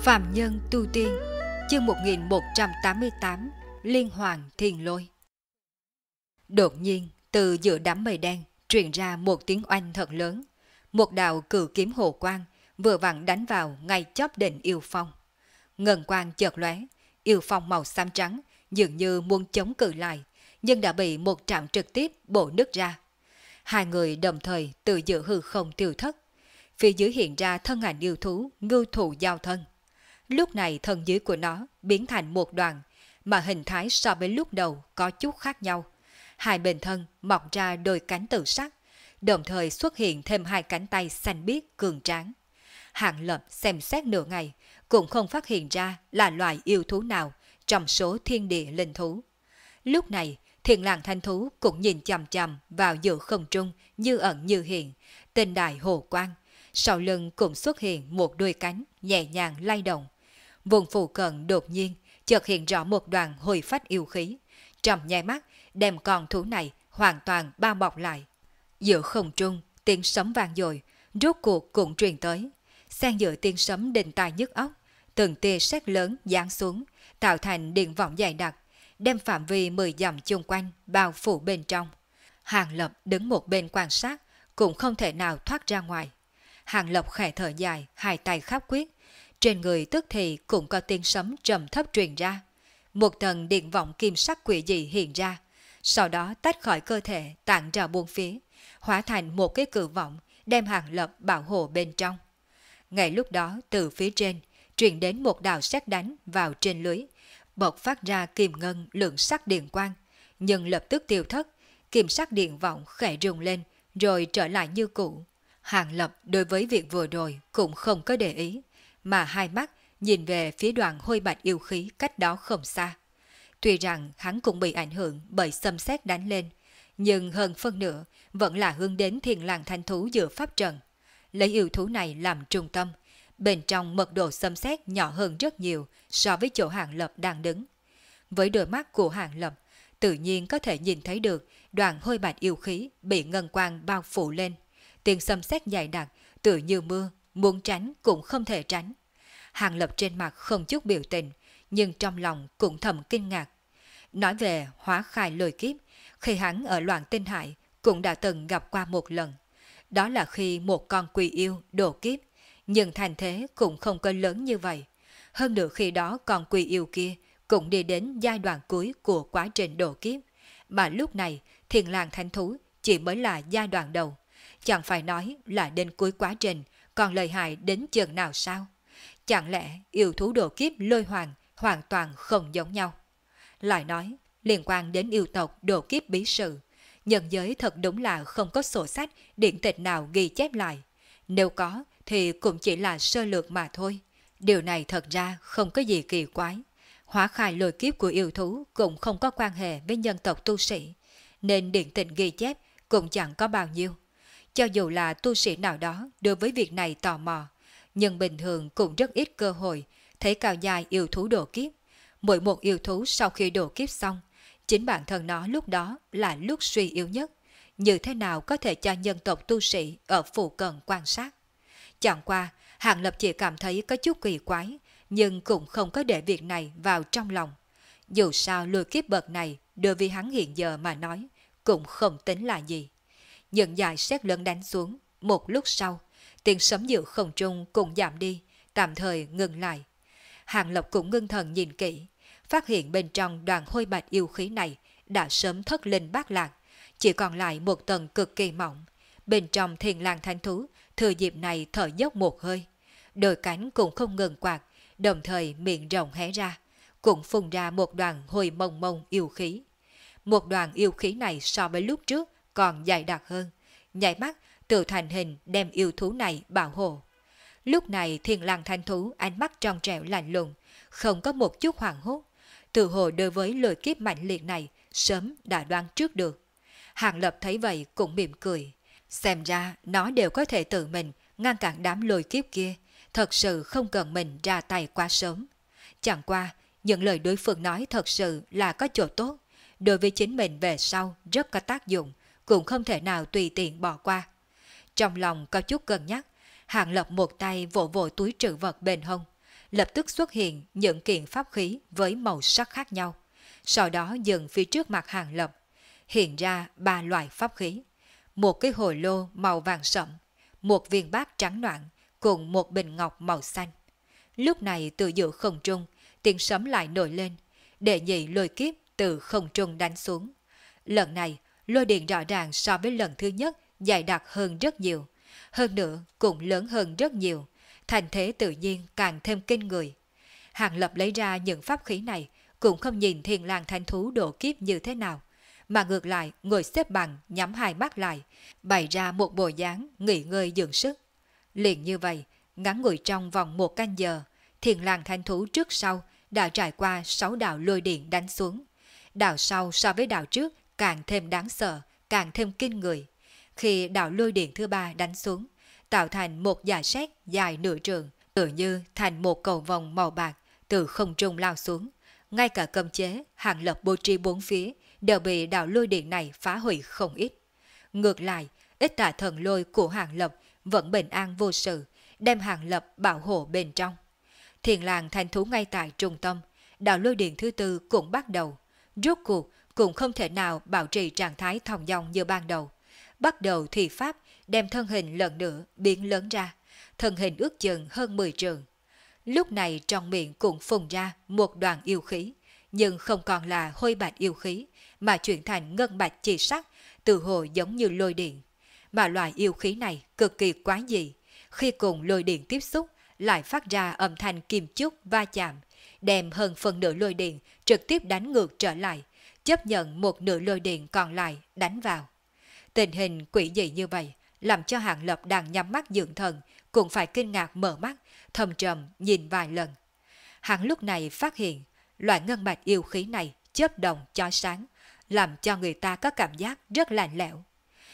Phạm Nhân Tu Tiên, chương 1188, Liên Hoàng Thiền Lôi. Đột nhiên, từ giữa đám mây đen truyền ra một tiếng oanh thật lớn. Một đạo cự kiếm hồ quang vừa vặn đánh vào ngay chóp đỉnh yêu phong. Ngân quang chợt lóe, yêu phong màu xám trắng dường như muốn chống cự lại, nhưng đã bị một trạm trực tiếp bổ nứt ra. Hai người đồng thời từ giữa hư không tiêu thất. Phía dưới hiện ra thân ảnh yêu thú ngưu thù giao thân. Lúc này thân dưới của nó biến thành một đoàn, mà hình thái so với lúc đầu có chút khác nhau. Hai bên thân mọc ra đôi cánh tự sắc, đồng thời xuất hiện thêm hai cánh tay xanh biếc cường tráng. Hạng Lập xem xét nửa ngày, cũng không phát hiện ra là loài yêu thú nào trong số thiên địa linh thú. Lúc này, Thiên Lang Thanh Thú cũng nhìn chằm chằm vào giữa không trung như ẩn như hiện, tên đại hồ quang. Sau lưng cũng xuất hiện một đôi cánh nhẹ nhàng lay động. Vùng phụ cận đột nhiên chợt hiện rõ một đoàn hồi phách yêu khí, trong nháy mắt đem con thú này hoàn toàn bao bọc lại. Giữa không trung tiếng sấm vang dội rốt cuộc cũng truyền tới, xen giữa tiếng sấm đình tai nhức óc, từng tia sét lớn giáng xuống, tạo thành điện vọng dày đặc, đem phạm vi 10 dặm chung quanh bao phủ bên trong. Hàng Lập đứng một bên quan sát, cũng không thể nào thoát ra ngoài. Hàng Lập khẽ thở dài, hai tay khắp quyết, trên người tức thì cũng có tiếng sấm trầm thấp truyền ra. Một tầng điện vọng kim sắc quỷ dị hiện ra, sau đó tách khỏi cơ thể tản ra buông phía, hóa thành một cái cự vọng đem Hàng Lập bảo hộ bên trong. Ngay lúc đó từ phía trên truyền đến một đạo sét đánh vào trên lưới, bộc phát ra kim ngân lượng sắc điện quang, nhưng lập tức tiêu thất. Kim sắc điện vọng khẽ rung lên rồi trở lại như cũ. Hàng Lập đối với việc vừa rồi cũng không có để ý, mà hai mắt nhìn về phía đoàn hôi bạch yêu khí cách đó không xa. Tuy rằng hắn cũng bị ảnh hưởng bởi xâm xét đánh lên, nhưng hơn phân nửa vẫn là hướng đến Thiên Lang Thanh Thú giữa pháp trận. Lấy yêu thú này làm trung tâm, bên trong mật độ xâm xét nhỏ hơn rất nhiều so với chỗ Hàng Lập đang đứng. Với đôi mắt của Hàng Lập, tự nhiên có thể nhìn thấy được đoàn hôi bạch yêu khí bị ngân quang bao phủ lên. Tiếng xâm xét dày đặc, tựa như mưa, muốn tránh cũng không thể tránh. Hàng Lập trên mặt không chút biểu tình, nhưng trong lòng cũng thầm kinh ngạc. Nói về hóa khai lôi kiếp, khi hắn ở Loạn Tinh Hải cũng đã từng gặp qua một lần. Đó là khi một con quỷ yêu độ kiếp, nhưng thành thế cũng không có lớn như vậy. Hơn nữa khi đó con quỷ yêu kia cũng đi đến giai đoạn cuối của quá trình độ kiếp, mà lúc này Thiên Lang Thanh Thú chỉ mới là giai đoạn đầu. Chẳng phải nói là đến cuối quá trình còn lợi hại đến chừng nào sao? Chẳng lẽ yêu thú độ kiếp lôi hoàng hoàn toàn không giống nhau? Lại nói, liên quan đến yêu tộc độ kiếp bí sự, nhân giới thật đúng là không có sổ sách điển tịch nào ghi chép lại. Nếu có thì cũng chỉ là sơ lược mà thôi. Điều này thật ra không có gì kỳ quái. Hóa khai lôi kiếp của yêu thú cũng không có quan hệ với nhân tộc tu sĩ, nên điển tịch ghi chép cũng chẳng có bao nhiêu. Cho dù là tu sĩ nào đó đối với việc này tò mò, nhưng bình thường cũng rất ít cơ hội thấy cao dài yêu thú độ kiếp. Mỗi một yêu thú sau khi độ kiếp xong, chính bản thân nó lúc đó là lúc suy yếu nhất. Như thế nào có thể cho nhân tộc tu sĩ ở phụ cận quan sát? Chẳng qua, Hàng Lập chỉ cảm thấy có chút kỳ quái, nhưng cũng không có để việc này vào trong lòng. Dù sao lôi kiếp bậc này đối với hắn hiện giờ mà nói cũng không tính là gì. Những dải sét lớn đánh xuống, một lúc sau, tiếng sấm giữa không trung cũng giảm đi, tạm thời ngừng lại. Hàng Lập cũng ngưng thần nhìn kỹ, phát hiện bên trong đoàn hôi bạch yêu khí này đã sớm thất linh bát lạc, chỉ còn lại một tầng cực kỳ mỏng. Bên trong Thiên Lang Thanh Thú thừa dịp này thở dốc một hơi, đôi cánh cũng không ngừng quạt, đồng thời miệng rộng hé ra, cũng phun ra một đoàn hôi mông mông yêu khí. Một đoàn yêu khí này so với lúc trước còn dày đặc hơn, nhảy mắt tự thành hình đem yêu thú này bảo hộ. Lúc này Thiên Lang Thanh Thú ánh mắt trong trẻo lạnh lùng, không có một chút hoảng hốt, tự hồ đối với lôi kiếp mạnh liệt này sớm đã đoán trước được. Hàng Lập thấy vậy cũng mỉm cười, xem ra nó đều có thể tự mình ngăn cản đám lôi kiếp kia, thật sự không cần mình ra tay quá sớm. Chẳng qua, những lời đối phương nói thật sự là có chỗ tốt, đối với chính mình về sau rất có tác dụng, cũng không thể nào tùy tiện bỏ qua. Trong lòng có chút cân nhắc, Hàng Lập một tay vỗ vỗ túi trữ vật bên hông, lập tức xuất hiện những kiện pháp khí với màu sắc khác nhau. Sau đó dừng phía trước mặt Hàng Lập, hiện ra 3 loại pháp khí. Một cái hồ lô màu vàng sẫm, một viên bát trắng noãn cùng một bình ngọc màu xanh. Lúc này từ giữa không trung, tiếng sấm lại nổi lên, đệ nhị lôi kiếp từ không trung đánh xuống. Lần này, lôi điện rõ ràng so với lần thứ nhất dày đặc hơn rất nhiều, hơn nữa cũng lớn hơn rất nhiều, thành thế tự nhiên càng thêm kinh người. Hàng Lập lấy ra những pháp khí này cũng không nhìn Thiên Lang Thanh Thú độ kiếp như thế nào, mà ngược lại ngồi xếp bằng nhắm hai mắt lại, bày ra một bộ dáng nghỉ ngơi dưỡng sức. Liền như vậy, ngắn ngủi trong vòng 1 canh giờ, Thiên Lang Thanh Thú trước sau đã trải qua 6 đạo lôi điện đánh xuống. Đạo sau so với đạo trước càng thêm đáng sợ, càng thêm kinh người. Khi đạo lôi điện thứ 3 đánh xuống, tạo thành một dải sét dài nửa trường, tựa như thành một cầu vòng màu bạc từ không trung lao xuống. Ngay cả cấm chế, Hàng Lập bố trí 4 phía đều bị đạo lôi điện này phá hủy không ít. Ngược lại, ít tà thần lôi của Hàng Lập vẫn bình an vô sự, đem Hàng Lập bảo hộ bên trong. Thiên Lang Thanh Thú ngay tại trung tâm, đạo lôi điện thứ 4 cũng bắt đầu. Rốt cuộc cũng không thể nào bảo trì trạng thái thong dong như ban đầu. Bắt đầu thì pháp đem thân hình lần nữa biến lớn ra, thân hình ước chừng hơn 10 trượng. Lúc này trong miệng cũng phun ra một đoàn yêu khí, nhưng không còn là hôi bạch yêu khí, mà chuyển thành ngân bạch chi sắc, từ hồ giống như lôi điện. Mà loại yêu khí này cực kỳ quái dị, khi cùng lôi điện tiếp xúc lại phát ra âm thanh kim chúc va chạm, đem hơn phần nửa lôi điện trực tiếp đánh ngược trở lại, chấp nhận một nửa lôi điện còn lại đánh vào. Tình hình quỷ dị như vậy làm cho Hàng Lập đang nhắm mắt dưỡng thần cũng phải kinh ngạc mở mắt, thầm trầm nhìn vài lần. Hắn lúc này phát hiện loại ngân bạch yêu khí này chớp đồng chói sáng, làm cho người ta có cảm giác rất lạnh lẽo.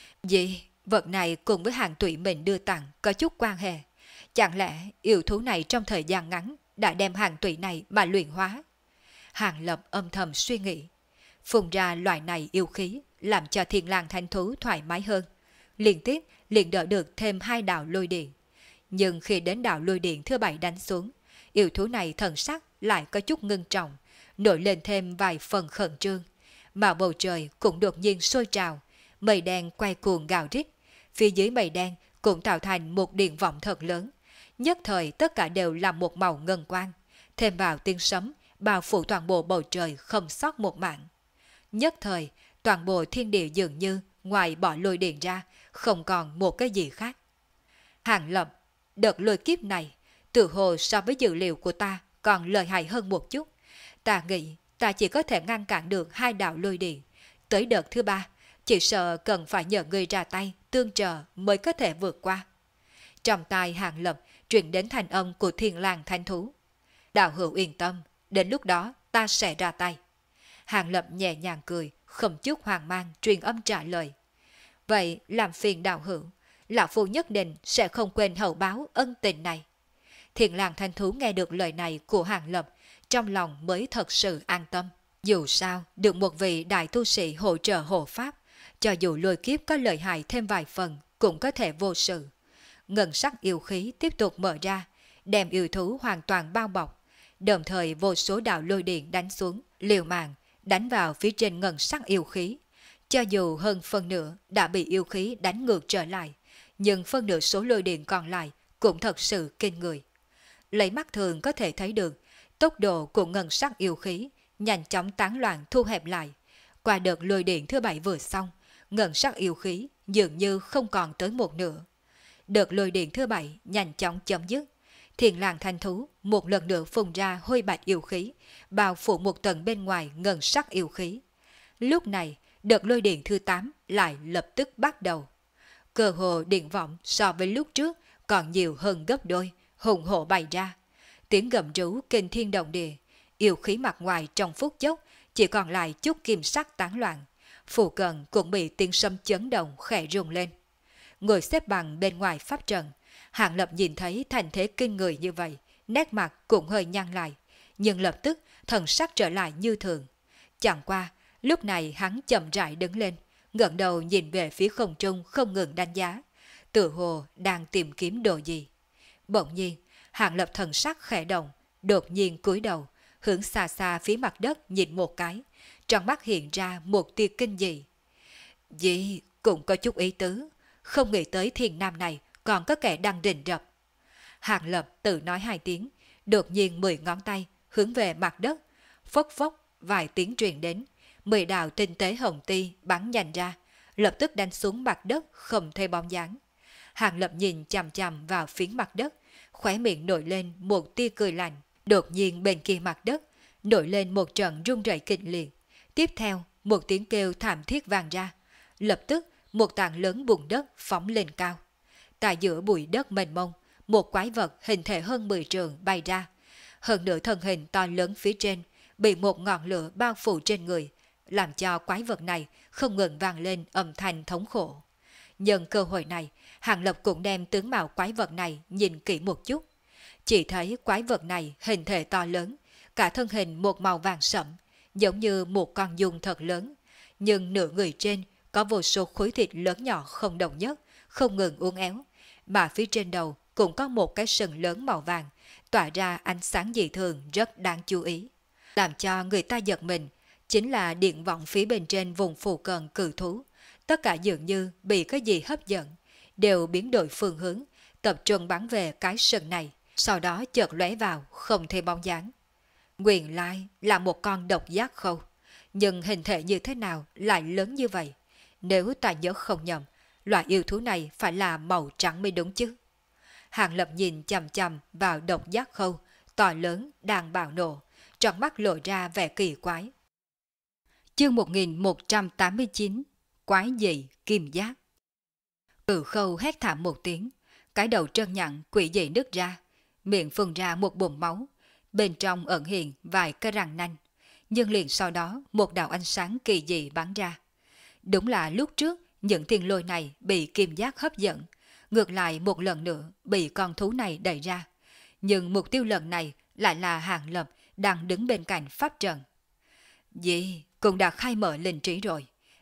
Vì vật này cùng với hàng tụy mình đưa tặng có chút quan hệ. Chẳng lẽ yêu thú này trong thời gian ngắn đã đem hàng tụy này mà luyện hóa? Hàng Lập âm thầm suy nghĩ. Phun ra loại này yêu khí làm cho Thiên Lang Thanh Thú thoải mái hơn. Liên tiếp liền đỡ được thêm 2 đạo lôi điện. Nhưng khi đến đạo lôi điện thứ 7 đánh xuống, yêu thú này thần sắc lại có chút ngưng trọng, nổi lên thêm vài phần khẩn trương. Mà bầu trời cũng đột nhiên sôi trào, mây đen quay cuồng gào rít. Phía dưới mây đen cũng tạo thành một điện vọng thật lớn. Nhất thời tất cả đều là một màu ngân quang, thêm vào tiếng sấm, bao phủ toàn bộ bầu trời không sót một mảng. Nhất thời, toàn bộ thiên địa dường như ngoài bỏ lôi điện ra, không còn một cái gì khác. Hàng Lập, đợt lôi kiếp này, tự hồ so với dữ liệu của ta còn lợi hại hơn một chút. Ta nghĩ ta chỉ có thể ngăn cản được 2 đạo lôi điện. Tới đợt thứ 3, chỉ sợ cần phải nhờ người ra tay, tương trợ mới có thể vượt qua. Trong tai Hàng Lập truyền đến thanh âm của Thiên Lang Thanh Thú. Đạo hữu yên tâm, đến lúc đó ta sẽ ra tay. Hàng Lập nhẹ nhàng cười, không chút hoang mang truyền âm trả lời. Vậy làm phiền đạo hữu, lão phu nhất định sẽ không quên hậu báo ân tình này. Thiên Lang Thanh Thú nghe được lời này của Hàng Lập, trong lòng mới thật sự an tâm. Dù sao, được một vị đại tu sĩ hỗ trợ hộ pháp, cho dù lôi kiếp có lợi hại thêm vài phần, cũng có thể vô sự. Ngân sắc yêu khí tiếp tục mở ra, đem yêu thú hoàn toàn bao bọc. Đồng thời vô số đạo lôi điện đánh xuống, liều mạng, đánh vào phía trên ngân sắc yêu khí. Cho dù hơn phân nửa đã bị yêu khí đánh ngược trở lại, nhưng phân nửa số lôi điện còn lại cũng thật sự kinh người. Lấy mắt thường có thể thấy được, tốc độ của ngân sắc yêu khí nhanh chóng tán loạn thu hẹp lại. Qua đợt lôi điện thứ 7 vừa xong, ngân sắc yêu khí dường như không còn tới một nửa. Đợt lôi điện thứ 7 nhanh chóng chấm dứt. Thiên Lang Thanh Thú một lần nữa phun ra hôi bạch yêu khí, bao phủ một tầng bên ngoài ngân sắc yêu khí. Lúc này, đợt lôi điện thứ 8 lại lập tức bắt đầu. Cơ hồ điện vọng so với lúc trước còn nhiều hơn gấp đôi, hùng hổ bày ra. Tiếng gầm rú kinh thiên động địa, yêu khí mặt ngoài trong phút chốc chỉ còn lại chút kim sắc tán loạn. Phù cận cũng bị tiếng sấm chấn động khẽ rung lên. Ngồi xếp bằng bên ngoài pháp trận, Hàng Lập nhìn thấy thành thế kinh người như vậy, nét mặt cũng hơi nhăn lại, nhưng lập tức thần sắc trở lại như thường. Chẳng qua, lúc này hắn chậm rãi đứng lên, ngẩng đầu nhìn về phía không trung không ngừng đánh giá, tự hồ đang tìm kiếm đồ gì. Bỗng nhiên, Hàng Lập thần sắc khẽ động, đột nhiên cúi đầu, hướng xa xa phía mặt đất nhìn một cái, trong mắt hiện ra một tia kinh dị. Dì cũng có chút ý tứ, không nghĩ tới Thiên Nam này còn có kẻ đang rình rập. Hàng Lập tự nói hai tiếng, đột nhiên 10 ngón tay hướng về mặt đất, phốc phốc vài tiếng truyền đến, 10 đạo tinh tế hồng ti bắn nhanh ra, lập tức đánh xuống mặt đất không thấy bóng dáng. Hàng Lập nhìn chằm chằm vào phiến mặt đất, khóe miệng nổi lên một tia cười lạnh. Đột nhiên bên kia mặt đất nổi lên một trận rung rẩy kịch liệt. Tiếp theo một tiếng kêu thảm thiết vang ra, lập tức một tảng lớn bùn đất phóng lên cao. Tại giữa bụi đất mênh mông, một quái vật hình thể hơn 10 trượng bay ra. Hơn nửa thân hình to lớn phía trên bị một ngọn lửa bao phủ trên người, làm cho quái vật này không ngừng vang lên âm thanh thống khổ. Nhân cơ hội này, Hàng Lập cũng đem tướng mạo quái vật này nhìn kỹ một chút. Chỉ thấy quái vật này hình thể to lớn, cả thân hình một màu vàng sẫm, giống như một con giun thật lớn, nhưng nửa người trên có vô số khối thịt lớn nhỏ không đồng nhất, không ngừng uốn éo, mà phía trên đầu cũng có một cái sừng lớn màu vàng, tỏa ra ánh sáng dị thường rất đáng chú ý. Làm cho người ta giật mình, chính là điện vọng phía bên trên vùng phù cận cự thú. Tất cả dường như bị cái gì hấp dẫn, đều biến đổi phương hướng, tập trung bắn về cái sừng này, sau đó chợt lóe vào, không thấy bóng dáng. Nguyên lai là một con độc giác khâu, nhưng hình thể như thế nào lại lớn như vậy? Nếu ta nhớ không nhầm, loại yêu thú này phải là màu trắng mới đúng chứ. Hàng Lập nhìn chằm chằm vào độc giác khâu, to lớn đang bạo nộ, trong mắt lộ ra vẻ kỳ quái. Chương 1189, Quái dị kim giác. Cự khâu hét thảm một tiếng, cái đầu trơn nhẵn quỷ dị nứt ra, miệng phun ra một bùn máu, bên trong ẩn hiện vài cái răng nanh, nhưng liền sau đó một đạo ánh sáng kỳ dị bắn ra. Đúng là lúc trước những thiên lôi này bị kim giác hấp dẫn, ngược lại một lần nữa bị con thú này đẩy ra, nhưng mục tiêu lần này lại là Hàng Lập đang đứng bên cạnh pháp trận. Dì cũng đã khai mở linh trí rồi.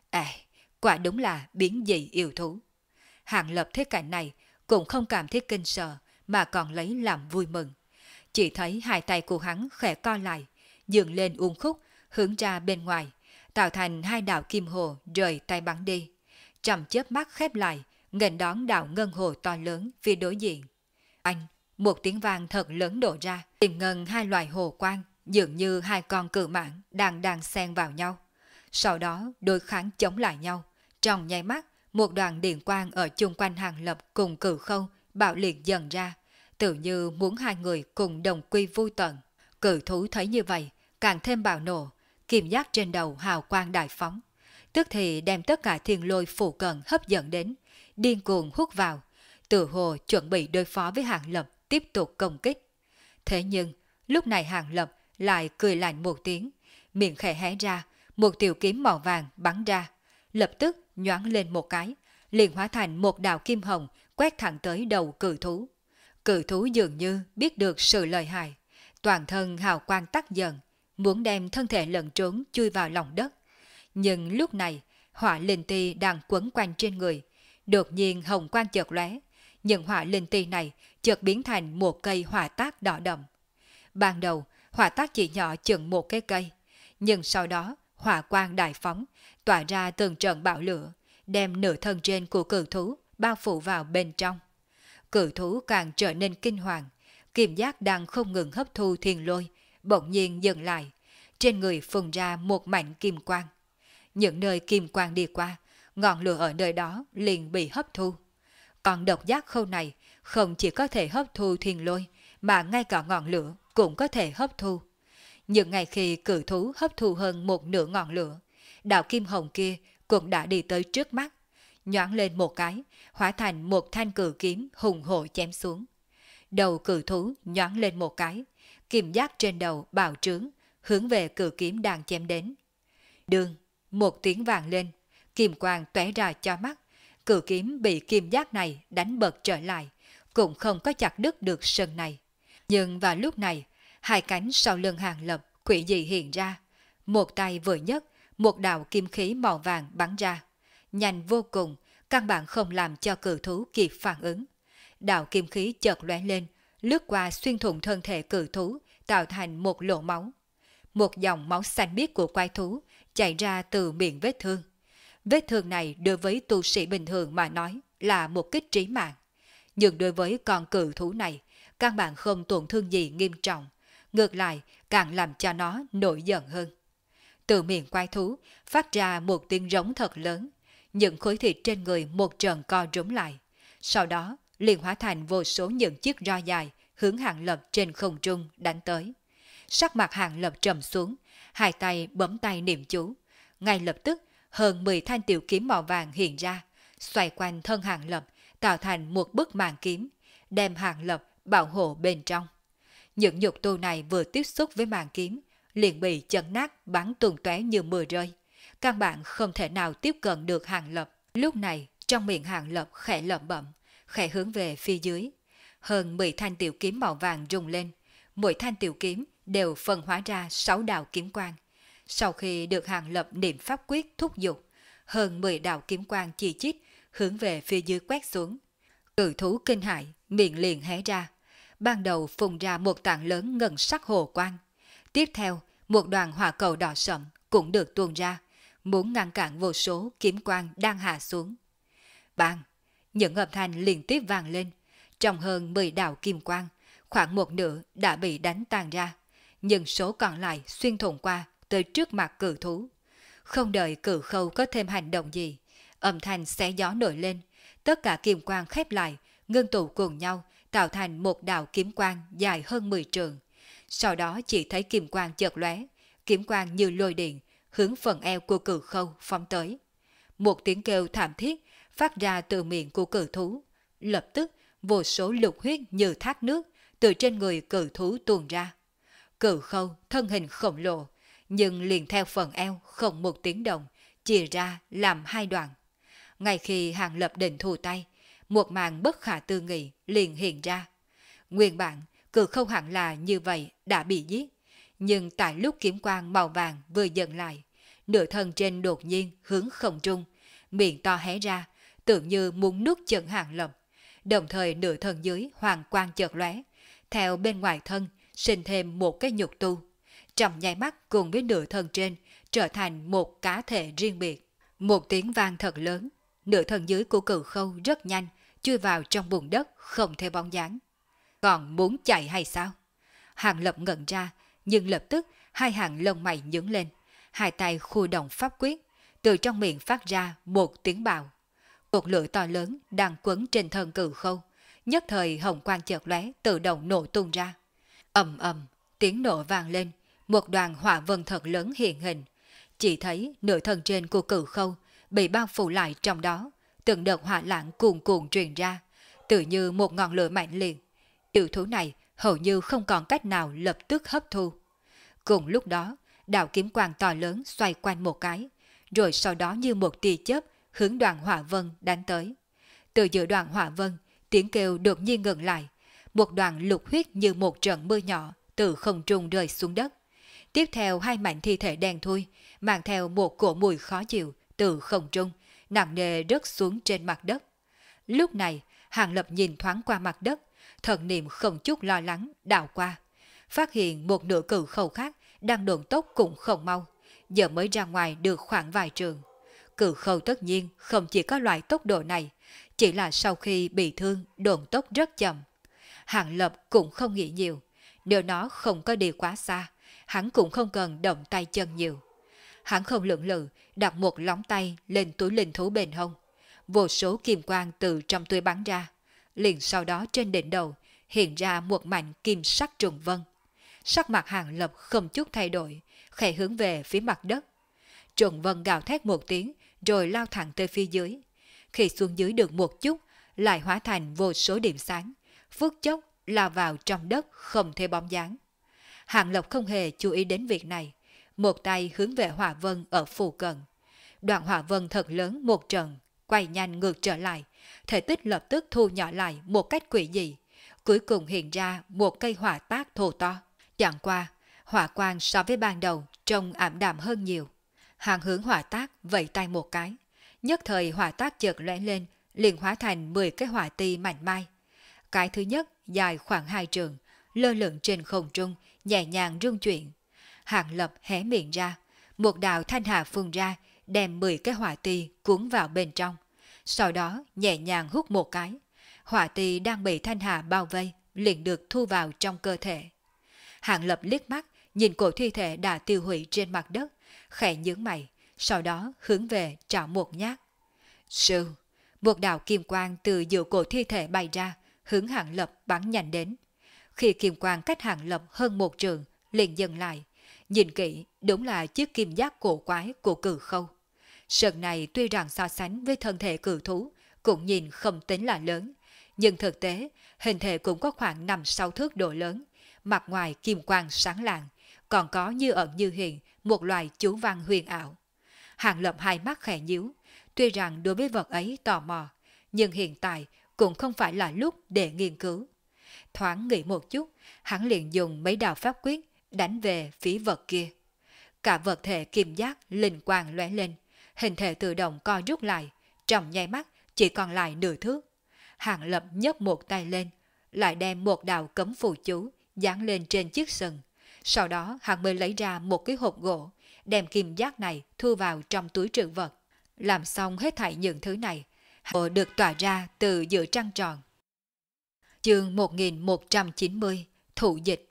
Quả đúng là biến dị yêu thú. Hàng Lập thấy cảnh này cũng không cảm thấy kinh sợ, mà còn lấy làm vui mừng. Chỉ thấy hai tay của hắn khẽ co lại, dường lên uốn khúc, hướng ra bên ngoài, tạo thành hai đạo kim hồ rời tay bắn đi. Trong chớp mắt khép lại, nghênh đón đạo ngân hồ to lớn phía đối diện. Một tiếng vang thật lớn đổ ra, tìm ngân hai loài hồ quang, dường như hai con cự mãng đang xen vào nhau. Sau đó đối kháng chống lại nhau. Trong nháy mắt, một đoàn điện quang ở chung quanh Hàng Lập cùng cự khâu bạo liệt dần ra, tự như muốn hai người cùng đồng quy vu tận. Cự thú thấy như vậy, càng thêm bạo nộ, kim giác trên đầu hào quang đại phóng, tức thì đem tất cả thiên lôi phụ cận hấp dẫn đến, điên cuồng hút vào, tự hồ chuẩn bị đối phó với Hàng Lập tiếp tục công kích. Thế nhưng, lúc này Hàng Lập lại cười lạnh một tiếng, miệng khẽ hé ra, một tiểu kiếm màu vàng bắn ra, lập tức nhoáng lên một cái, liền hóa thành một đạo kim hồng quét thẳng tới đầu cự thú. Cự thú dường như biết được sự lợi hại, toàn thân hào quang tắt dần, muốn đem thân thể lẫn trốn chui vào lòng đất. Nhưng lúc này, hỏa linh ti đang quấn quanh trên người, đột nhiên hồng quang chợt lóe, nhưng hỏa linh ti này chợt biến thành một cây hỏa tác đỏ đậm. Ban đầu, hỏa tác chỉ nhỏ chừng một cái cây, nhưng sau đó hỏa quang đại phóng, tỏa ra từng trận bạo lửa, đem nửa thân trên của cự thú bao phủ vào bên trong. Cự thú càng trở nên kinh hoàng, kim giác đang không ngừng hấp thu thiên lôi, bỗng nhiên dừng lại, trên người phun ra một mảnh kim quang. Những nơi kim quang đi qua, ngọn lửa ở nơi đó liền bị hấp thu. Còn độc giác khâu này không chỉ có thể hấp thu thiên lôi, mà ngay cả ngọn lửa cũng có thể hấp thu. Nhưng ngay khi cự thú hấp thu hơn một nửa ngọn lửa, đạo kim hồng kia cũng đã đi tới trước mắt, nhoáng lên một cái, hóa thành một thanh cự kiếm hùng hổ chém xuống. Đầu cự thú nhoáng lên một cái, kim giác trên đầu bạo trướng, hướng về cự kiếm đang chém đến. Đương, một tiếng vàng lên, kim quang tóe ra cho mắt, cự kiếm bị kim giác này đánh bật trở lại, cũng không có chặt đứt được sừng này. Nhưng vào lúc này, hai cánh sau lưng Hàng Lập quỷ dị hiện ra, một tay vừa nhấc, một đạo kim khí màu vàng bắn ra, nhanh vô cùng, căn bản không làm cho cự thú kịp phản ứng. Đạo kim khí chợt lóe lên, lướt qua xuyên thủng thân thể cự thú, tạo thành một lỗ máu. Một dòng máu xanh biếc của quái thú chảy ra từ miệng vết thương. Vết thương này đối với tu sĩ bình thường mà nói là một kích trí mạng. Nhưng đối với con cự thú này, căn bản không tổn thương gì nghiêm trọng, ngược lại càng làm cho nó nổi giận hơn. Từ miệng quái thú phát ra một tiếng rống thật lớn, những khối thịt trên người một trận co rúm lại. Sau đó liền hóa thành vô số những chiếc roi dài hướng Hàng Lập trên không trung đánh tới. Sắc mặt Hàng Lập trầm xuống, hai tay bấm tay niệm chú. Ngay lập tức hơn 10 thanh tiểu kiếm màu vàng hiện ra, xoay quanh thân Hàng Lập tạo thành một bức màn kiếm, đem Hàng Lập bảo hộ bên trong. Những nhục tu này vừa tiếp xúc với màn kiếm, liền bị chấn nát bắn tung tóe như mưa rơi. Căn bản không thể nào tiếp cận được Hàng Lập. Lúc này, trong miệng Hàng Lập khẽ lẩm bẩm, khẽ hướng về phía dưới. Hơn 10 thanh tiểu kiếm màu vàng rung lên, mỗi thanh tiểu kiếm đều phân hóa ra 6 đạo kiếm quang. Sau khi được Hàng Lập niệm pháp quyết thúc giục, hơn 10 đạo kiếm quang chi chít hướng về phía dưới quét xuống. Cự thú kinh hãi, miệng liền hé ra. Ban đầu phun ra một tảng lớn ngân sắc hồ quang. Tiếp theo, một đoàn hỏa cầu đỏ sậm cũng được tuôn ra, muốn ngăn cản vô số kiếm quang đang hạ xuống. Bang! Những âm thanh liên tiếp vang lên. Trong hơn 10 đạo kim quang, khoảng một nửa đã bị đánh tan ra, nhưng số còn lại xuyên thủng qua tới trước mặt cự thú. Không đợi Cự Khâu có thêm hành động gì, âm thanh xé gió nổi lên, tất cả kim quang khép lại, ngưng tụ cùng nhau, tạo thành một đạo kiếm quang dài hơn 10 trượng. Sau đó chỉ thấy kim quang chợt lóe, kiếm quang như lôi điện, hướng phần eo của Cự Khâu phóng tới. Một tiếng kêu thảm thiết phát ra từ miệng của cự thú. Lập tức, vô số lục huyết như thác nước từ trên người cự thú tuôn ra. Cự Khâu thân hình khổng lồ, nhưng liền theo phần eo không một tiếng động, chia ra làm hai đoạn. Ngay khi Hàng Lập định thu tay, một màn bất khả tư nghị liền hiện ra. Nguyên bản, Cự Khâu hẳn là như vậy đã bị giết, nhưng tại lúc kiếm quang màu vàng vừa dần lại, nửa thân trên đột nhiên hướng không trung, miệng to hé ra, tưởng như muốn nuốt chửng Hàng Lập. Đồng thời nửa thân dưới hoàng quang chợt lóe, theo bên ngoài thân sinh thêm một cái nhục tu. Trong nháy mắt cùng với nửa thân trên trở thành một cá thể riêng biệt. Một tiếng vang thật lớn, nửa thân dưới của Cự Khâu rất nhanh chui vào trong bùn đất không theo bóng dáng. Còn muốn chạy hay sao? Hàng Lập ngẩn ra, nhưng lập tức hai hàng lông mày nhướng lên, hai tay khu động pháp quyết, từ trong miệng phát ra một tiếng bạo. Cột lửa to lớn đang quấn trên thân Cự Khâu, nhất thời hồng quang chợt lóe tự động nổ tung ra. Ầm ầm, tiếng nổ vang lên, một đoàn hỏa vân thật lớn hiện hình. Chỉ thấy nửa thân trên của Cự Khâu bị bao phủ lại trong đó, từng đợt hỏa lãng cuồn cuộn truyền ra, tự như một ngọn lửa mạnh liệt. Yêu thú này hầu như không còn cách nào lập tức hấp thu. Cùng lúc đó, đạo kiếm quang to lớn xoay quanh một cái, rồi sau đó như một tia chớp hướng đoàn hỏa vân đánh tới. Từ giữa đoàn hỏa vân, tiếng kêu đột nhiên ngừng lại, một đoàn lục huyết như một trận mưa nhỏ từ không trung rơi xuống đất. Tiếp theo hai mảnh thi thể đen thui, mang theo một cổ mùi khó chịu từ không trung, nặng nề rớt xuống trên mặt đất. Lúc này, Hàng Lập nhìn thoáng qua mặt đất, thần niệm không chút lo lắng đảo qua, phát hiện một nửa Cự Khâu khác đang độn tốc cũng không mau, giờ mới ra ngoài được khoảng vài trường. Cự Khâu tất nhiên không chỉ có loại tốc độ này, chỉ là sau khi bị thương độn tốc rất chậm. Hàng Lập cũng không nghĩ nhiều, nếu nó không có đi quá xa, hắn cũng không cần động tay chân nhiều. Hắn không lưỡng lự đặt một lóng tay lên túi linh thú bên hông, vô số kim quang từ trong túi bắn ra, liền sau đó trên đỉnh đầu hiện ra một mảnh kim sắc trùng vân. Sắc mặt Hàng Lập không chút thay đổi, khẽ hướng về phía mặt đất. Trùng vân gào thét một tiếng rồi lao thẳng tới phía dưới. Khi xuống dưới được một chút, lại hóa thành vô số điểm sáng, phút chốc lao vào trong đất không thấy bóng dáng. Hàng Lập không hề chú ý đến việc này, một tay hướng về hỏa vân ở phù cận. Đoạn hỏa vân thật lớn một trận, quay nhanh ngược trở lại, thể tích lập tức thu nhỏ lại một cách quỷ dị, cuối cùng hiện ra một cây hỏa tác thô to. Chẳng qua, hỏa quang so với ban đầu trông ảm đạm hơn nhiều. Hàng hướng hỏa tác vẫy tay một cái, nhất thời hỏa tác chợt lóe lên, liền hóa thành 10 cái hỏa ti mảnh mai. Cái thứ nhất dài khoảng 2 trượng, lơ lửng trên không trung, nhẹ nhàng rung chuyển. Hàng Lập hé miệng ra, một đạo thanh hà phun ra, đem 10 cái hỏa ti cuốn vào bên trong. Sau đó nhẹ nhàng hút một cái. Hỏa ti đang bị thanh hà bao vây, liền được thu vào trong cơ thể. Hàng Lập liếc mắt, nhìn cổ thi thể đã tiêu hủy trên mặt đất, khẽ nhướng mày, sau đó hướng về trảo một nhát. Sư, một đạo kim quang từ giữa cổ thi thể bay ra, hướng Hàng Lập bắn nhanh đến. Khi kim quang cách Hàng Lập hơn một trường, liền dừng lại. Nhìn kỹ, đúng là chiếc kim giác cổ quái của cự khâu. Sừng này tuy rằng so sánh với thân thể cự thú, cũng nhìn không tính là lớn, nhưng thực tế, hình thể cũng có khoảng 5-6 thước độ lớn, mặt ngoài kim quang sáng lạng, còn có như ẩn như hiện một loài chú văn huyền ảo. Hàng Lập hai mắt khẽ nhíu, tuy rằng đối với vật ấy tò mò, nhưng hiện tại cũng không phải là lúc để nghiên cứu. Thoáng nghĩ một chút, hắn liền dùng mấy đạo pháp quyết đánh về phía vật kia. Cả vật thể kim giác linh quang lóe lên, hình thể tự động co rút lại, trong nháy mắt chỉ còn lại nửa thước. Hàng Lập nhấc một tay lên, lại đem một đạo cấm phù chú dán lên trên chiếc sừng. Sau đó hắn mới lấy ra một cái hộp gỗ, đem kim giác này thu vào trong túi trữ vật. Làm xong hết thảy những thứ này, hộ được tỏa ra từ giữa trăng tròn. Chương 1190, Thụ dịch.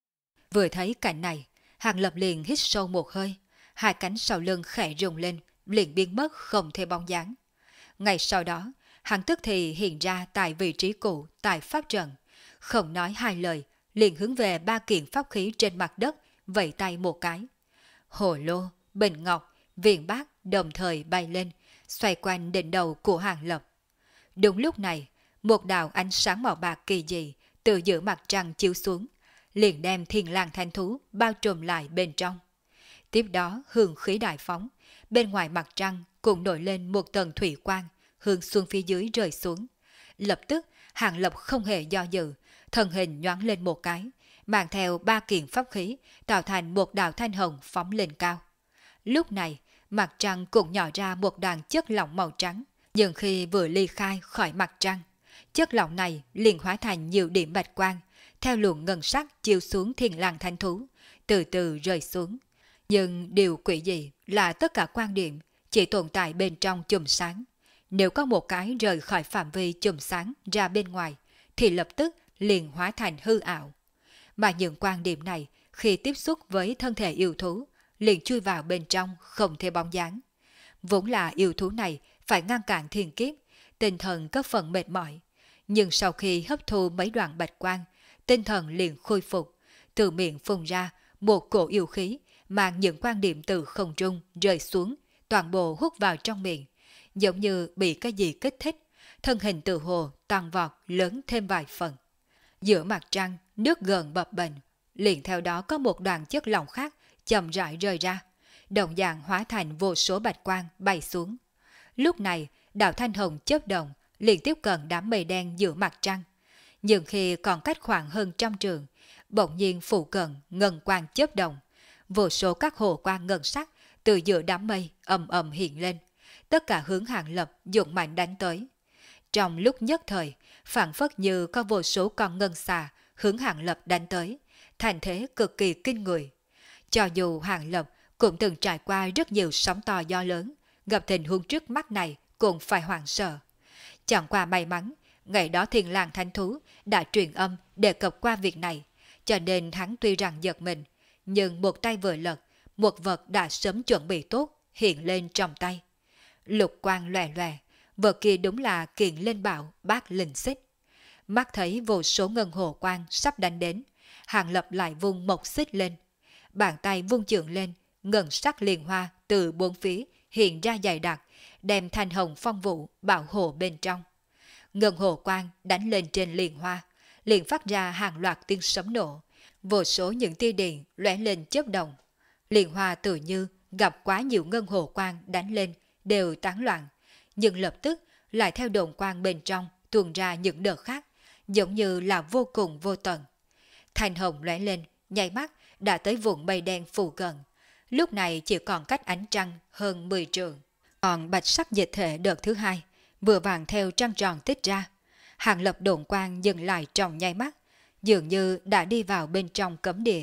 Vừa thấy cảnh này, Hàng Lập liền hít sâu một hơi, hai cánh sau lưng khẽ rung lên, liền biến mất không thể bóng dáng. Ngay sau đó, hắn tức thì hiện ra tại vị trí cũ tại pháp trận, không nói hai lời, liền hướng về ba kiện pháp khí trên mặt đất, vẫy tay một cái. Hồ lô, bình ngọc, viền bát đồng thời bay lên, xoay quanh đỉnh đầu của Hàng Lập. Đúng lúc này, một đạo ánh sáng màu bạc kỳ dị từ giữa mặt trăng chiếu xuống, liền đem thiên lang thanh thú bao trùm lại bên trong. Tiếp đó hương khí đại phóng, bên ngoài mặt trăng cũng nổi lên một tầng thủy quang, hướng xuống phía dưới rơi xuống. Lập tức Hàng Lập không hề do dự, thân hình nhoáng lên một cái, mang theo ba kiện pháp khí, tạo thành một đạo thanh hồng phóng lên cao. Lúc này, mặt trăng cũng nhỏ ra một đoàn chất lỏng màu trắng, nhưng khi vừa ly khai khỏi mặt trăng, chất lỏng này liền hóa thành nhiều điểm bạch quang, theo luồng ngân sắc chiếu xuống thiên lang thanh thú, từ từ rơi xuống. Nhưng điều quỷ dị là tất cả quang điểm chỉ tồn tại bên trong chùm sáng. Nếu có một cái rời khỏi phạm vi chùm sáng ra bên ngoài, thì lập tức liền hóa thành hư ảo. Mà những quang điểm này khi tiếp xúc với thân thể yêu thú, liền chui vào bên trong không thể bóng dáng. Vốn là yêu thú này phải ngăn cản thiên kiếp, tinh thần có phần mệt mỏi. Nhưng sau khi hấp thu mấy đoạn bạch quang, tinh thần liền khôi phục, từ miệng phun ra một cổ yêu khí, mang những quan điểm từ không trung rơi xuống, toàn bộ hút vào trong miệng, giống như bị cái gì kích thích, thân hình tự hồ tăng vọt lớn thêm vài phần. Giữa mặt trăng, nước gần bập bềnh, liền theo đó có một đoàn chất lỏng khác chậm rãi rơi ra, đồng dạng hóa thành vô số bạch quang bay xuống. Lúc này, đạo thanh hồng chớp động, liền tiếp cận đám mây đen giữa mặt trăng. Nhưng khi còn cách khoảng hơn 100 trường, bỗng nhiên phụ cận ngân quang chớp động, vô số các hồ quang ngân sắc từ giữa đám mây ầm ầm hiện lên, tất cả hướng Hàng Lập dũng mạnh đánh tới. Trong lúc nhất thời, phảng phất như có vô số con ngân xà hướng Hàng Lập đánh tới, thành thế cực kỳ kinh người. Cho dù Hàng Lập cũng từng trải qua rất nhiều sóng to gió lớn, gặp tình huống trước mắt này cũng phải hoảng sợ. Chẳng qua may mắn, ngày đó thiên lang thanh thú đã truyền âm đề cập qua việc này, cho nên hắn tuy rằng giật mình, nhưng một tay vừa lật, một vật đã sớm chuẩn bị tốt hiện lên trong tay. Lục quang lòe lòe, vật kia đúng là kiện linh bảo bát linh xích. Mắt thấy vô số ngân hồ quang sắp đánh đến, Hàng Lập lại vung một xích lên. Bàn tay vung chưởng lên, ngân sắc liền hoa từ bốn phía hiện ra dày đặc, đem thanh hồng phong vụ bảo hộ bên trong. Ngân hồ quang đánh lên trên liền hoa, liền phát ra hàng loạt tiếng sấm nổ, vô số những tia điện lóe lên chớp động. Liền hoa tự như gặp quá nhiều ngân hồ quang đánh lên đều tán loạn, nhưng lập tức lại theo đồn quang bên trong tuôn ra những đợt khác, giống như là vô cùng vô tận. Thanh hồng lóe lên, nháy mắt đã tới vùng mây đen phù gần. Lúc này chỉ còn cách ánh trăng hơn 10 trượng. Còn bạch sắc dịch thể đợt thứ hai, vừa vàng theo trăng tròn tích ra. Hàng Lập đồn quang dừng lại trong nháy mắt, dường như đã đi vào bên trong cấm địa,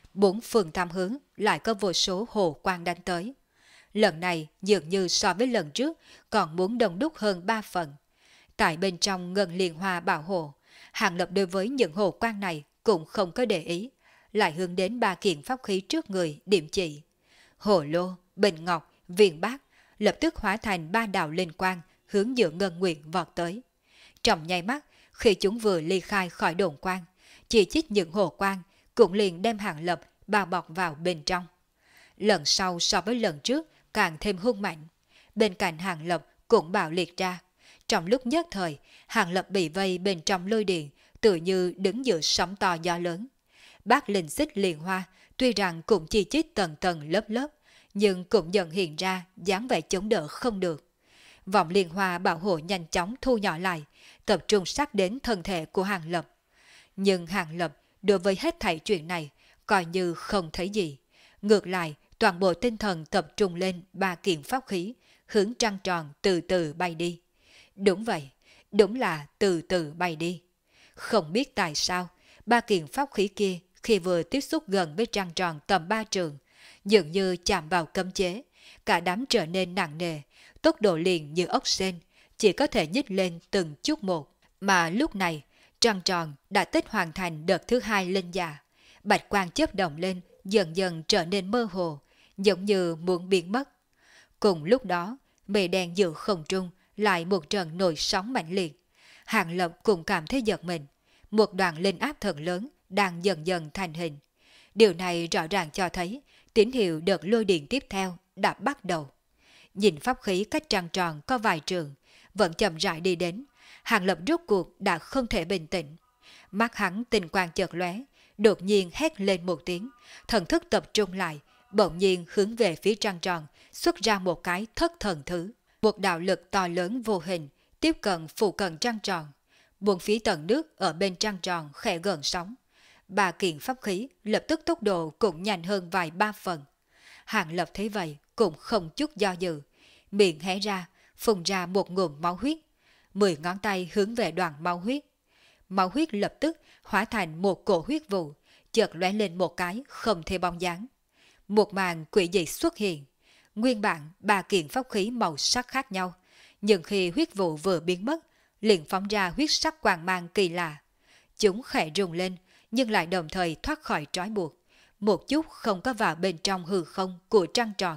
bốn phương tam hướng lại có vô số hồ quang đánh tới. Lần này dường như so với lần trước còn muốn đông đúc hơn 3 phần. Tại bên trong ngân liên hoa bảo hộ, Hàng Lập đối với những hồ quang này cũng không có để ý, lại hướng đến ba kiện pháp khí trước người điểm chỉ. Hồ lô, bình ngọc, viền bát lập tức hóa thành ba đạo linh quang hướng giữa ngân nguyện vọt tới. Trong nháy mắt, khi chúng vừa ly khai khỏi đồn quang, chỉ chích những hồ quang cũng liền đem Hàng Lập bao bọc vào bên trong. Lần sau so với lần trước càng thêm hung mạnh. Bên cạnh Hàng Lập cũng bạo liệt ra. Trong lúc nhất thời, Hàng Lập bị vây bên trong lôi điện, tự như đứng giữa sóng to gió lớn. Bát linh xích liền hoa, tuy rằng cũng chi chít tầng tầng lớp lớp, nhưng cũng dần hiện ra dáng vẻ chống đỡ không được. Vọng liên hoa bảo hộ nhanh chóng thu nhỏ lại, tập trung sát đến thân thể của Hàng Lập. Nhưng Hàng Lập đối với hết thảy chuyện này, coi như không thấy gì. Ngược lại, toàn bộ tinh thần tập trung lên ba kiện pháp khí, hướng trăng tròn từ từ bay đi. Đúng vậy, đúng là từ từ bay đi. Không biết tại sao, ba kiện pháp khí kia khi vừa tiếp xúc gần với trăng tròn tầm 3 trường, dường như chạm vào cấm chế, cả đám trở nên nặng nề, tốc độ liền như ốc sên, chỉ có thể nhích lên từng chút một. Mà lúc này, trăng tròn đã tích hoàn thành đợt thứ 2 lên già. Bạch quang chớp động lên, dần dần trở nên mơ hồ, giống như muốn biến mất. Cùng lúc đó, mây đen giữa không trung lại một trận nổi sóng mạnh liệt. Hàng Lập cũng cảm thấy giật mình. Một đoàn linh áp thật lớn đang dần dần thành hình. Điều này rõ ràng cho thấy tín hiệu đợt lôi điện tiếp theo đã bắt đầu. Nhìn pháp khí cách trăng tròn có vài trường, vẫn chậm rãi đi đến. Hàng Lập rốt cuộc đã không thể bình tĩnh. Mắt hắn tinh quang chợt lóe, đột nhiên hét lên một tiếng, thần thức tập trung lại, bỗng nhiên hướng về phía trăng tròn, xuất ra một cái thất thần thứ. Một đạo lực to lớn vô hình, tiếp cận phụ cận trăng tròn. Buông phía tầng nước ở bên trăng tròn khẽ gần sóng. Ba kiện pháp khí lập tức tốc độ cũng nhanh hơn vài ba phần. Hàng Lập thấy vậy cũng không chút do dự. Miệng hé ra, phun ra một ngụm máu huyết. 10 ngón tay hướng về đoàn máu huyết. Máu huyết lập tức hóa thành một cổ huyết vụ, chợt lóe lên một cái không thể bóng dáng. Một màn quỷ dị xuất hiện. Nguyên bản ba kiện pháp khí màu sắc khác nhau, nhưng khi huyết vụ vừa biến mất, liền phóng ra huyết sắc quang mang kỳ lạ. Chúng khẽ rung lên, nhưng lại đồng thời thoát khỏi trói buộc, một chút không có vào bên trong hư không của trăng tròn.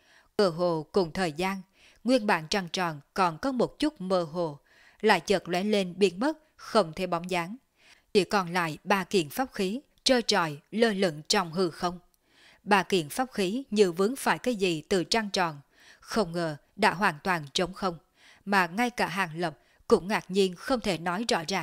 Cơ hồ cùng thời gian, nguyên bản trăng tròn còn có một chút mơ hồ, lại chợt lóe lên biến mất, không thể bóng dáng. Chỉ còn lại ba kiện pháp khí trơ trọi lơ lửng trong hư không. Ba kiện pháp khí như vướng phải cái gì từ trăng tròn, không ngờ đã hoàn toàn trống không, mà ngay cả Hàng Lập cũng ngạc nhiên không thể nói rõ ràng.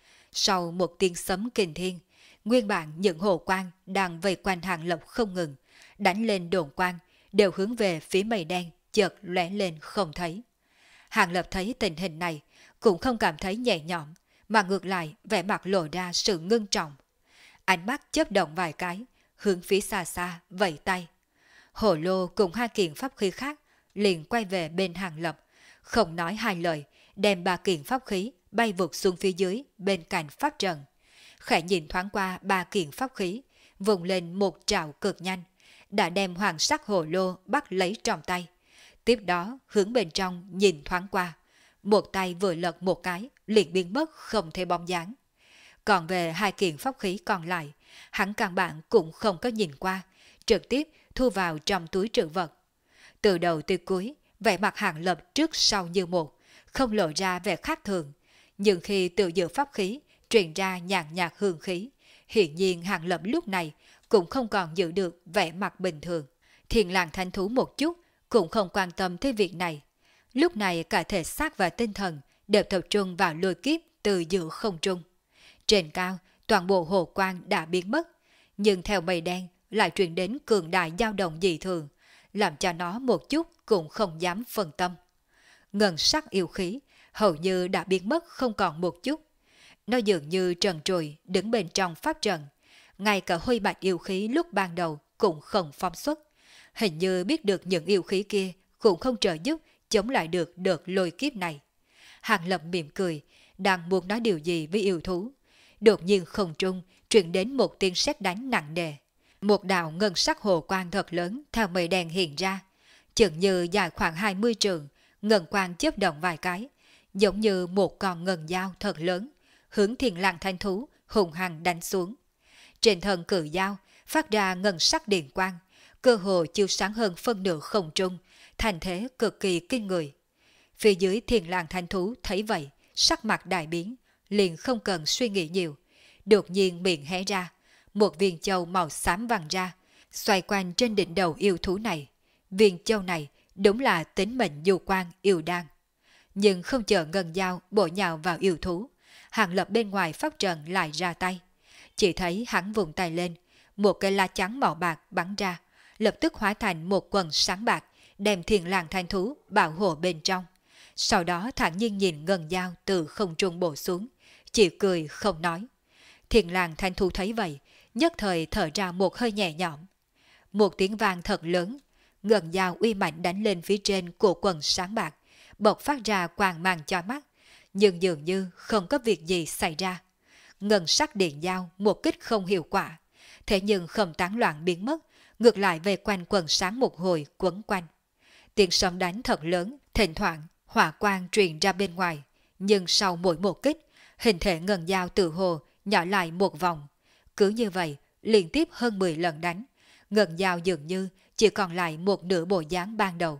Sau một tiếng sấm kinh thiên, nguyên bản những hồ quang đang vây quanh Hàng Lập không ngừng, đánh lên đồn quang, đều hướng về phía mây đen, chợt lóe lên không thấy. Hàng Lập thấy tình hình này, cũng không cảm thấy nhẹ nhõm, mà ngược lại vẻ mặt lộ ra sự ngưng trọng. Ánh mắt chớp động vài cái, hướng phía xa xa vẫy tay. Hồ lô cùng hai kiện pháp khí khác liền quay về bên Hàng Lập, không nói hai lời, đem ba kiện pháp khí bay vụt xuống phía dưới bên cạnh pháp trận. Khẽ nhìn thoáng qua ba kiện pháp khí, vùng lên một trảo cực nhanh, đã đem hoàng sắc hồ lô bắt lấy trong tay. Tiếp đó hướng bên trong nhìn thoáng qua, một tay vừa lật một cái liền biến mất không thể bóng dáng. Còn về hai kiện pháp khí còn lại, hắn căn bản cũng không có nhìn qua, trực tiếp thu vào trong túi trữ vật. Từ đầu tới cuối, vẻ mặt Hàng Lập trước sau như một, không lộ ra vẻ khác thường. Nhưng khi từ giữa pháp khí truyền ra nhàn nhạt hương khí, hiển nhiên Hàng Lập lúc này cũng không còn giữ được vẻ mặt bình thường. Thiền làng thanh thú một chút, cũng không quan tâm tới việc này. Lúc này cả thể xác và tinh thần đều tập trung vào lôi kiếp từ giữa không trung. Trên cao, toàn bộ hồ quang đã biến mất, nhưng theo mây đen lại truyền đến cường đại dao động dị thường, làm cho nó một chút cũng không dám phân tâm. Ngân sắc yêu khí hầu như đã biến mất không còn một chút. Nó dường như trần trụi đứng bên trong pháp trận, ngay cả hôi bạch yêu khí lúc ban đầu cũng không phóng xuất. Hình như biết được những yêu khí kia cũng không trợ giúp chống lại được đợt lôi kiếp này. Hàng Lập mỉm cười, đang muốn nói điều gì với yêu thú. Đột nhiên không trung truyền đến một tiếng sét đánh nặng nề. Một đạo ngân sắc hồ quang thật lớn theo mây đen hiện ra, chừng như dài khoảng 20 trượng, ngân quang chớp động vài cái, giống như một con ngân dao thật lớn, hướng Thiên Lang Thanh Thú hùng hăng đánh xuống. Trên thân cự dao phát ra ngân sắc điện quang, cơ hồ chiếu sáng hơn phân nửa không trung, thành thế cực kỳ kinh người. Phía dưới Thiên Lang Thanh Thú thấy vậy, sắc mặt đại biến, liền không cần suy nghĩ nhiều, đột nhiên miệng hé ra, một viên châu màu xám văng ra, xoay quanh trên đỉnh đầu yêu thú này. Viên châu này đúng là tính mệnh du quan yêu đan. Nhưng không chờ ngân dao bổ nhào vào yêu thú, Hàng Lập bên ngoài pháp trận lại ra tay. Chỉ thấy hắn vùng tay lên, một cây lá trắng màu bạc bắn ra, lập tức hóa thành một quần sáng bạc, đem Thiên Lang Thanh Thú bảo hộ bên trong. Sau đó thản nhiên nhìn ngân dao từ không trung bổ xuống, chỉ cười không nói. Thiên Lang Thanh Thú thấy vậy, nhất thời thở ra một hơi nhẹ nhõm. Một tiếng vang thật lớn, ngân dao uy mạnh đánh lên phía trên của quần sáng bạc, bộc phát ra quang mang chói mắt, nhưng dường như không có việc gì xảy ra. Ngân sắc điện dao một kích không hiệu quả, thế nhưng không tán loạn biến mất, ngược lại về quanh quần sáng một hồi quấn quanh. Tiếng sấm đánh thật lớn, thỉnh thoảng hỏa quang truyền ra bên ngoài, nhưng sau mỗi một kích, hình thể ngân dao tự hồ nhỏ lại một vòng. Cứ như vậy, liên tiếp hơn 10 lần đánh, ngân dao dường như chỉ còn lại một nửa bộ dáng ban đầu.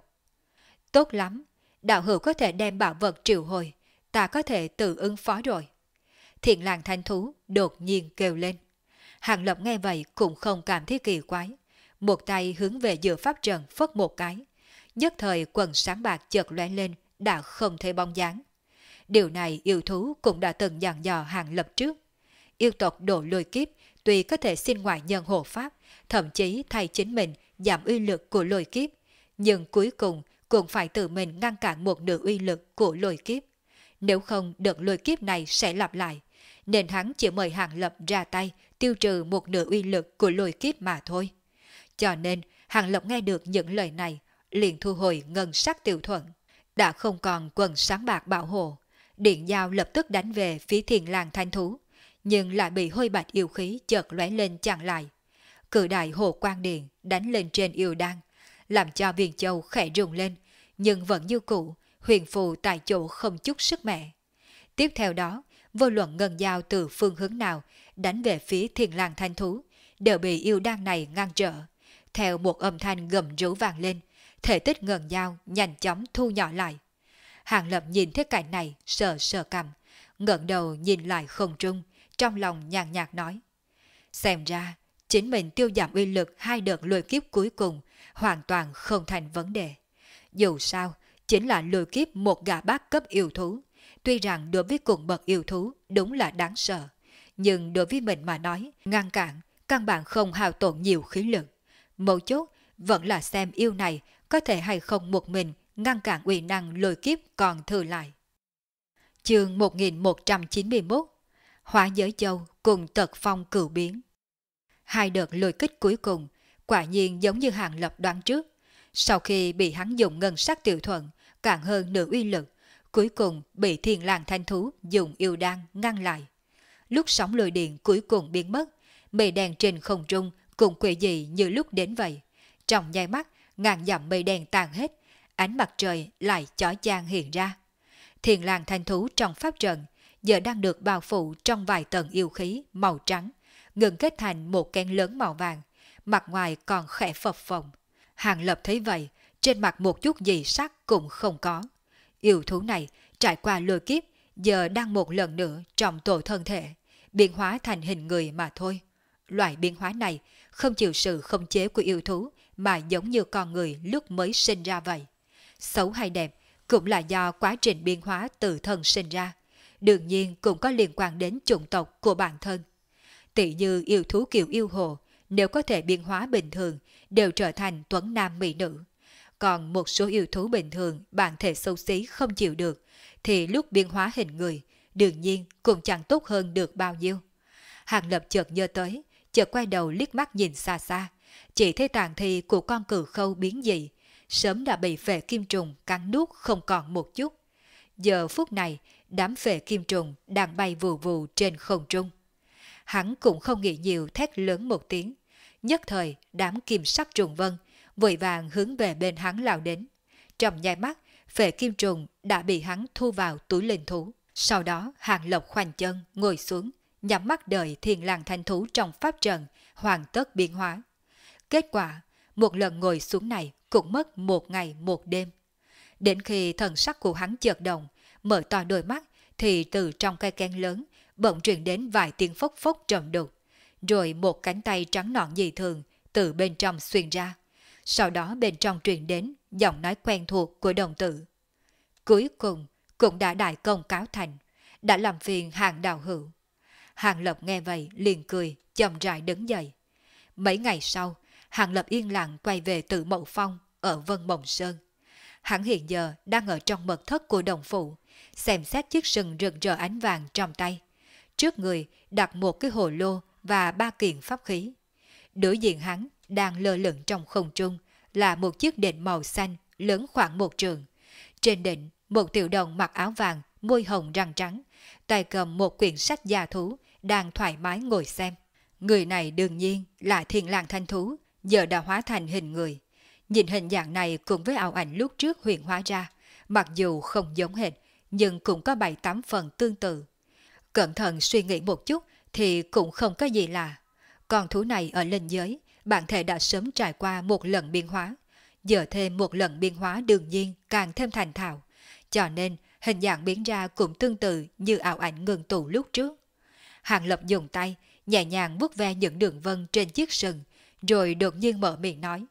Tốt lắm, đạo hữu có thể đem bảo vật triệu hồi, ta có thể tự ứng phó rồi. Thiên Lang Thanh Thú đột nhiên kêu lên. Hàng Lập nghe vậy cũng không cảm thấy kỳ quái, một tay hướng về giữa pháp trận phất một cái, nhất thời quần sáng bạc chợt lóe lên, đã không thấy bóng dáng. Điều này yêu thú cũng đã từng dặn dò Hàng Lập trước. Yêu tộc độ lôi kiếp tuy có thể xin ngoại nhân hộ pháp, thậm chí thay chính mình giảm uy lực của lôi kiếp, nhưng cuối cùng cũng phải tự mình ngăn cản một nửa uy lực của lôi kiếp. Nếu không đợt lôi kiếp này sẽ lặp lại, nên hắn chỉ mời Hàng Lập ra tay tiêu trừ một nửa uy lực của lôi kiếp mà thôi. Cho nên Hàng Lập nghe được những lời này, liền thu hồi ngân sắc tiểu thuận. Đã không còn quần sáng bạc bảo hộ, điện dao lập tức đánh về phía Thiên Lang Thanh Thú, nhưng lại bị hôi bạch yêu khí chợt lóe lên chặn lại. Cự đại hồ quang điện đánh lên trên yêu đan, làm cho viên châu khẽ rung lên, nhưng vẫn như cũ, huyền phù tại chỗ không chút sức mẻ. Tiếp theo đó, vô luận ngân dao từ phương hướng nào đánh về phía Thiên Lang Thanh Thú, đều bị yêu đan này ngăn trở. Theo một âm thanh gầm rú vang lên, thể tích ngân dao nhanh chóng thu nhỏ lại. Hàng Lập nhìn thấy cảnh này, sờ sờ cằm, ngẩng đầu nhìn lại không trung, trong lòng nhàn nhạt nói: xem ra chính mình tiêu giảm uy lực hai đợt lôi kiếp cuối cùng hoàn toàn không thành vấn đề. Dù sao, chính là lôi kiếp một gã bát cấp yêu thú, tuy rằng đối với cùng bậc yêu thú đúng là đáng sợ, nhưng đối với mình mà nói, ngăn cản căn bản không hao tổn nhiều khí lực. Mấu chốt vẫn là xem yêu này có thể hay không một mình ngăn cản uy năng lôi kiếp còn thừa lại. Chương 1191: Hóa giới châu cùng tật phong cửu biến. Hai đợt lôi kích cuối cùng quả nhiên giống như Hàng Lập đoán trước. Sau khi bị hắn dùng ngân sắc tiểu thuận cản hơn nửa uy lực, cuối cùng bị Thiên Lang Thanh Thú dùng yêu đan ngăn lại. Lúc sóng lôi điện cuối cùng biến mất, mây đen trên không trung cũng quỷ dị như lúc đến vậy. Trong nháy mắt, ngàn dặm mây đen tan hết, ánh mặt trời lại chói chang hiện ra. Thiên Lang Thanh Thú trong pháp trận giờ đang được bao phủ trong vài tầng yêu khí màu trắng, ngừng kết thành một kén lớn màu vàng, mặt ngoài còn khẽ phập phồng. Hàng Lập thấy vậy, trên mặt một chút gì sắc cũng không có. Yêu thú này trải qua lôi kiếp, giờ đang một lần nữa trong tổ thân thể, biến hóa thành hình người mà thôi. Loại biến hóa này không chịu sự khống chế của yêu thú, mà giống như con người lúc mới sinh ra vậy. Xấu hay đẹp cũng là do quá trình biến hóa từ thân sinh ra, đương nhiên cũng có liên quan đến chủng tộc của bản thân. Tỷ như yêu thú kiểu yêu hồ, nếu có thể biến hóa bình thường, đều trở thành tuấn nam mỹ nữ. Còn một số yêu thú bình thường bản thể xấu xí không chịu được, thì lúc biến hóa hình người, đương nhiên cũng chẳng tốt hơn được bao nhiêu. Hàng Lập chợt nhớ tới, chợt quay đầu liếc mắt nhìn xa xa, chỉ thấy tàn thi của con cừu khâu biến dị, sớm đã bị phệ kim trùng cắn nuốt không còn một chút. Giờ phút này, đám phệ kim trùng đang bay vù vù trên không trung. Hắn cũng không nghĩ nhiều, thét lớn một tiếng, nhất thời đám kim sắc trùng vân vội vàng hướng về bên hắn lao đến. Trong nháy mắt, phệ kim trùng đã bị hắn thu vào túi linh thú. Sau đó Hàng Lập khoanh chân ngồi xuống, nhắm mắt đợi Thiên Lang Thanh thú trong pháp trận hoàn tất biến hóa. Kết quả, một lần ngồi xuống này cũng mất 1 ngày 1 đêm. Đến khi thần sắc của hắn chợt động, mở to đôi mắt, thì từ trong cây kén lớn bỗng truyền đến vài tiếng phốc phốc trầm đục, rồi một cánh tay trắng nõn dị thường từ bên trong xuyên ra. Sau đó bên trong truyền đến giọng nói quen thuộc của đồng tử. Cuối cùng cũng đã đại công cáo thành, đã làm phiền Hàng đạo hữu. Hàng Lập nghe vậy liền cười, chậm rãi đứng dậy. Mấy ngày sau, Hàng Lập yên lặng quay về Tử Mậu Phong ở Vân Mộng Sơn. Hắn hiện giờ đang ở trong mật thất của đồng phụ, xem xét chiếc sừng rực rỡ ánh vàng trong tay. Trước người đặt một cái hồ lô và 3 kiện pháp khí. Đối diện hắn đang lơ lửng trong không trung là một chiếc đệm màu xanh lớn khoảng 1 trượng. Trên đỉnh, một tiểu đồng mặc áo vàng, môi hồng răng trắng, tay cầm một quyển sách gia thú, đang thoải mái ngồi xem. Người này đương nhiên là Thiên Lang Thanh thú, giờ đã hóa thành hình người. Nhìn hình dạng này cùng với ảo ảnh lúc trước hiện hóa ra, mặc dù không giống hệt, nhưng cũng có 7-8 phần tương tự. Cẩn thận suy nghĩ một chút thì cũng không có gì lạ. Con thú này ở linh giới, bản thể đã sớm trải qua một lần biến hóa. Giờ thêm một lần biến hóa đương nhiên càng thêm thành thạo. Cho nên hình dạng biến ra cũng tương tự như ảo ảnh ngừng tụ lúc trước. Hàng Lập dùng tay, nhẹ nhàng vuốt ve những đường vân trên chiếc sừng, rồi đột nhiên mở miệng nói.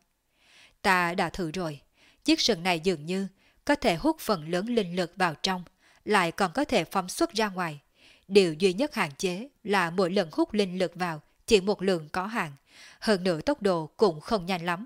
Ta đã thử rồi, chiếc sừng này dường như có thể hút phần lớn linh lực vào trong, lại còn có thể phóng xuất ra ngoài. Điều duy nhất hạn chế là mỗi lần hút linh lực vào chỉ một lượng có hạn, hơn nữa tốc độ cũng không nhanh lắm.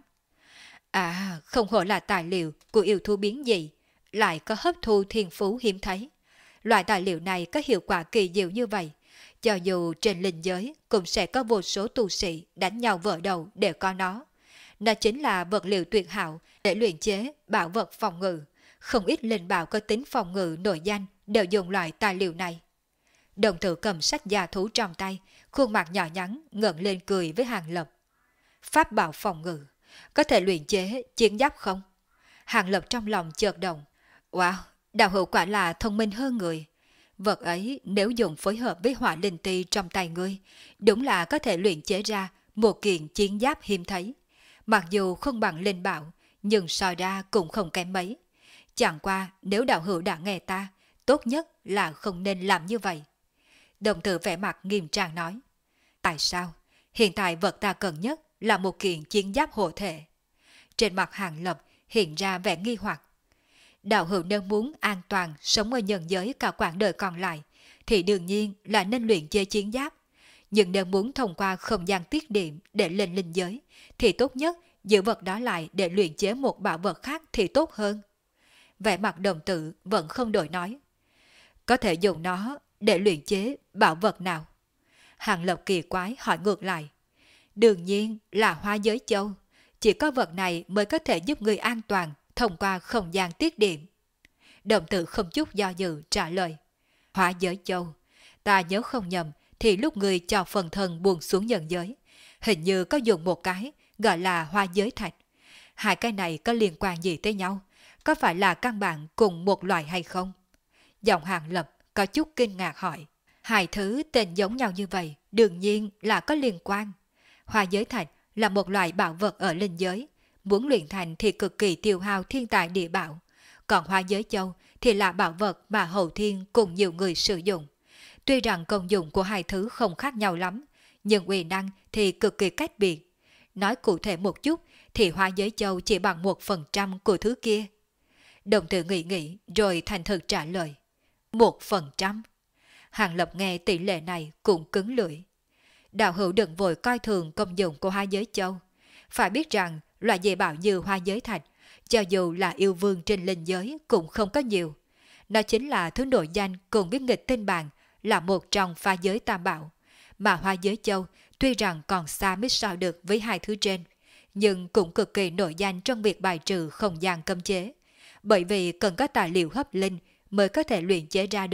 À, không hổ là tài liệu của yêu thú biến dị, lại có hấp thu thiên phú hiếm thấy. Loại tài liệu này có hiệu quả kỳ diệu như vậy, cho dù trên linh giới cũng sẽ có vô số tu sĩ đánh nhau vỡ đầu để có nó. Nó chính là vật liệu tuyệt hảo để luyện chế bảo vật phòng ngự. Không ít linh bảo có tính phòng ngự nổi danh đều dùng loại tài liệu này. Đồng tử cầm sách gia thú trong tay, khuôn mặt nhỏ nhắn ngẩng lên cười với Hàng Lập. Pháp bảo phòng ngự, có thể luyện chế chiến giáp không? Hàng Lập trong lòng chợt động. Wow, đạo hữu quả là thông minh hơn người. Vật ấy nếu dùng phối hợp với hỏa linh ti trong tay ngươi, đúng là có thể luyện chế ra một kiện chiến giáp hiếm thấy. Mặc dù không bằng linh bảo, nhưng so ra cũng không kém mấy. Chẳng qua nếu đạo hữu đã nghe ta, tốt nhất là không nên làm như vậy. Đồng tử vẻ mặt nghiêm trang nói. Tại sao? Hiện tại vật ta cần nhất là một kiện chiến giáp hộ thể. Trên mặt Hàng Lập hiện ra vẻ nghi hoặc. Đạo hữu nếu muốn an toàn sống ở nhân giới cả quãng đời còn lại, thì đương nhiên là nên luyện chế chiến giáp. Nhưng nếu muốn thông qua không gian tiết điểm để lên linh giới, thì tốt nhất giữ vật đó lại để luyện chế một bảo vật khác thì tốt hơn. Vẻ mặt đồng tử vẫn không đổi nói. Có thể dùng nó để luyện chế bảo vật nào? Hàng Lập kỳ quái hỏi ngược lại. Đương nhiên là Hoa Giới Châu. Chỉ có vật này mới có thể giúp người an toàn thông qua không gian tiết điểm. Đồng tử không chút do dự trả lời. Hoa Giới Châu, ta nhớ không nhầm thì lúc người cho phần thân buông xuống nhân giới, hình như có dùng một cái gọi là Hoa Giới Thạch. Hai cái này có liên quan gì tới nhau? Có phải là căn bản cùng một loại hay không? Giọng Hàng Lập có chút kinh ngạc hỏi. Hai thứ tên giống nhau như vậy đương nhiên là có liên quan. Hoa Giới Thạch là một loại bảo vật ở linh giới, muốn luyện thành thì cực kỳ tiêu hao thiên tài địa bảo. Còn Hoa Giới Châu thì là bảo vật mà hậu thiên cùng nhiều người sử dụng. Tuy rằng công dụng của hai thứ không khác nhau lắm, nhưng uy năng thì cực kỳ cách biệt. Nói cụ thể một chút thì Hoa Giới Châu chỉ bằng 1% của thứ kia. Đồng tử nghĩ rồi thành thực trả lời. 1%. Hàng Lập nghe tỷ lệ này cũng cứng lưỡi. Đạo hữu đừng vội coi thường công dụng của Hoa Giới Châu. Phải biết rằng loại dị bảo như Hoa Giới Thạch, cho dù là yêu vương trên linh giới cũng không có nhiều. Nó chính là thứ nổi danh cùng với nghịch tinh bàn, là một trong pha giới tam bảo. Mà Hoa Giới Châu tuy rằng còn xa mới so được với hai thứ trên, nhưng cũng cực kỳ nổi danh trong việc bài trừ không gian cấm chế. Bởi vì cần có tài liệu hấp linh mới có thể luyện chế ra được.